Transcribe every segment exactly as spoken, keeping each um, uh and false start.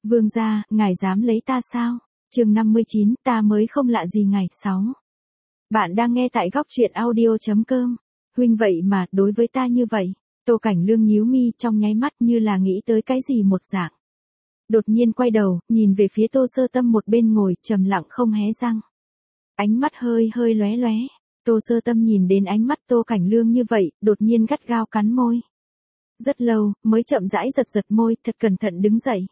Vương gia, ngài dám lấy ta sao? Chương năm mươi chín, ta mới không lạ gì ngài. sáu. Bạn đang nghe tại góc truyện audio chấm com. Huynh vậy mà, đối với ta như vậy. Tô Cảnh Lương nhíu mi trong nháy mắt như là nghĩ tới cái gì một dạng. Đột nhiên quay đầu, nhìn về phía Tô Sơ Tâm một bên ngồi, trầm lặng không hé răng. Ánh mắt hơi hơi lóe lóe. Tô Sơ Tâm nhìn đến ánh mắt Tô Cảnh Lương như vậy, đột nhiên gắt gao cắn môi. Rất lâu, mới chậm rãi giật giật môi, thật cẩn thận đứng dậy.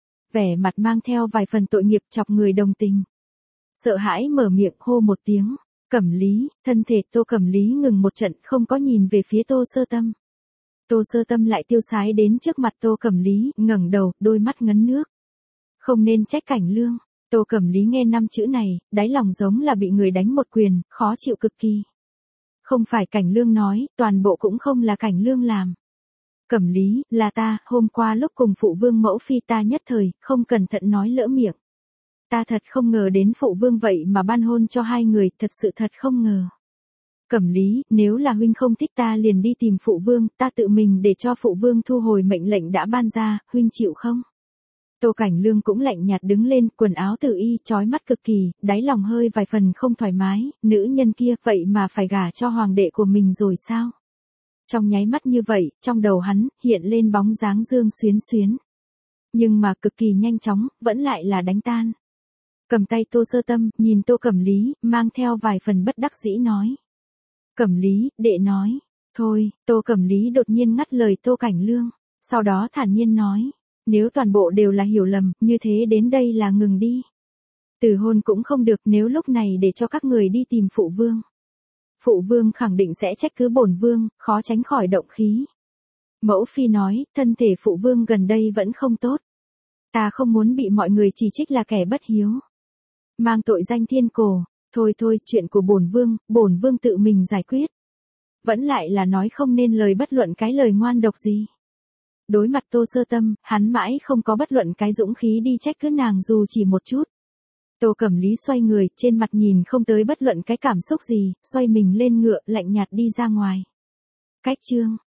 Vẻ mặt mang theo vài phần tội nghiệp chọc người đồng tình. Sợ hãi mở miệng hô một tiếng. Cẩm Lý, thân thể Tô Cẩm Lý ngừng một trận không có nhìn về phía Tô Sơ Tâm. Tô Sơ Tâm lại tiêu sái đến trước mặt Tô Cẩm Lý, ngẩng đầu, đôi mắt ngấn nước. Không nên trách Cảnh Lương. Tô Cẩm Lý nghe năm chữ này, đáy lòng giống là bị người đánh một quyền, khó chịu cực kỳ. Không phải Cảnh Lương nói, toàn bộ cũng không là Cảnh Lương làm. Cẩm Lý, là ta, hôm qua lúc cùng phụ vương mẫu phi ta nhất thời, không cẩn thận nói lỡ miệng. Ta thật không ngờ đến phụ vương vậy mà ban hôn cho hai người, thật sự thật không ngờ. Cẩm Lý, nếu là huynh không thích ta liền đi tìm phụ vương, ta tự mình để cho phụ vương thu hồi mệnh lệnh đã ban ra, huynh chịu không? Tô Cảnh Lương cũng lạnh nhạt đứng lên, quần áo tự y, chói mắt cực kỳ, đáy lòng hơi vài phần không thoải mái, nữ nhân kia vậy mà phải gả cho hoàng đệ của mình rồi sao? Trong nháy mắt như vậy, trong đầu hắn, hiện lên bóng dáng Dương Xuyến Xuyến. Nhưng mà cực kỳ nhanh chóng, vẫn lại là đánh tan. Cầm tay Tô Sơ Tâm, nhìn Tô Cẩm Lý, mang theo vài phần bất đắc dĩ nói. Cẩm Lý, đệ nói. Thôi, Tô Cẩm Lý đột nhiên ngắt lời Tô Cảnh Lương. Sau đó thản nhiên nói. Nếu toàn bộ đều là hiểu lầm, như thế đến đây là ngừng đi. Từ hôn cũng không được nếu lúc này để cho các người đi tìm phụ vương. Phụ vương khẳng định sẽ trách cứ bổn vương, khó tránh khỏi động khí. Mẫu phi nói, thân thể phụ vương gần đây vẫn không tốt. Ta không muốn bị mọi người chỉ trích là kẻ bất hiếu. Mang tội danh thiên cổ, thôi thôi, chuyện của bổn vương, bổn vương tự mình giải quyết. Vẫn lại là nói không nên lời bất luận cái lời ngoan độc gì. Đối mặt Tô Sơ Tâm, hắn mãi không có bất luận cái dũng khí đi trách cứ nàng dù chỉ một chút. Tô Cẩm Lý xoay người, trên mặt nhìn không tới bất luận cái cảm xúc gì, xoay mình lên ngựa, lạnh nhạt đi ra ngoài. Cách chương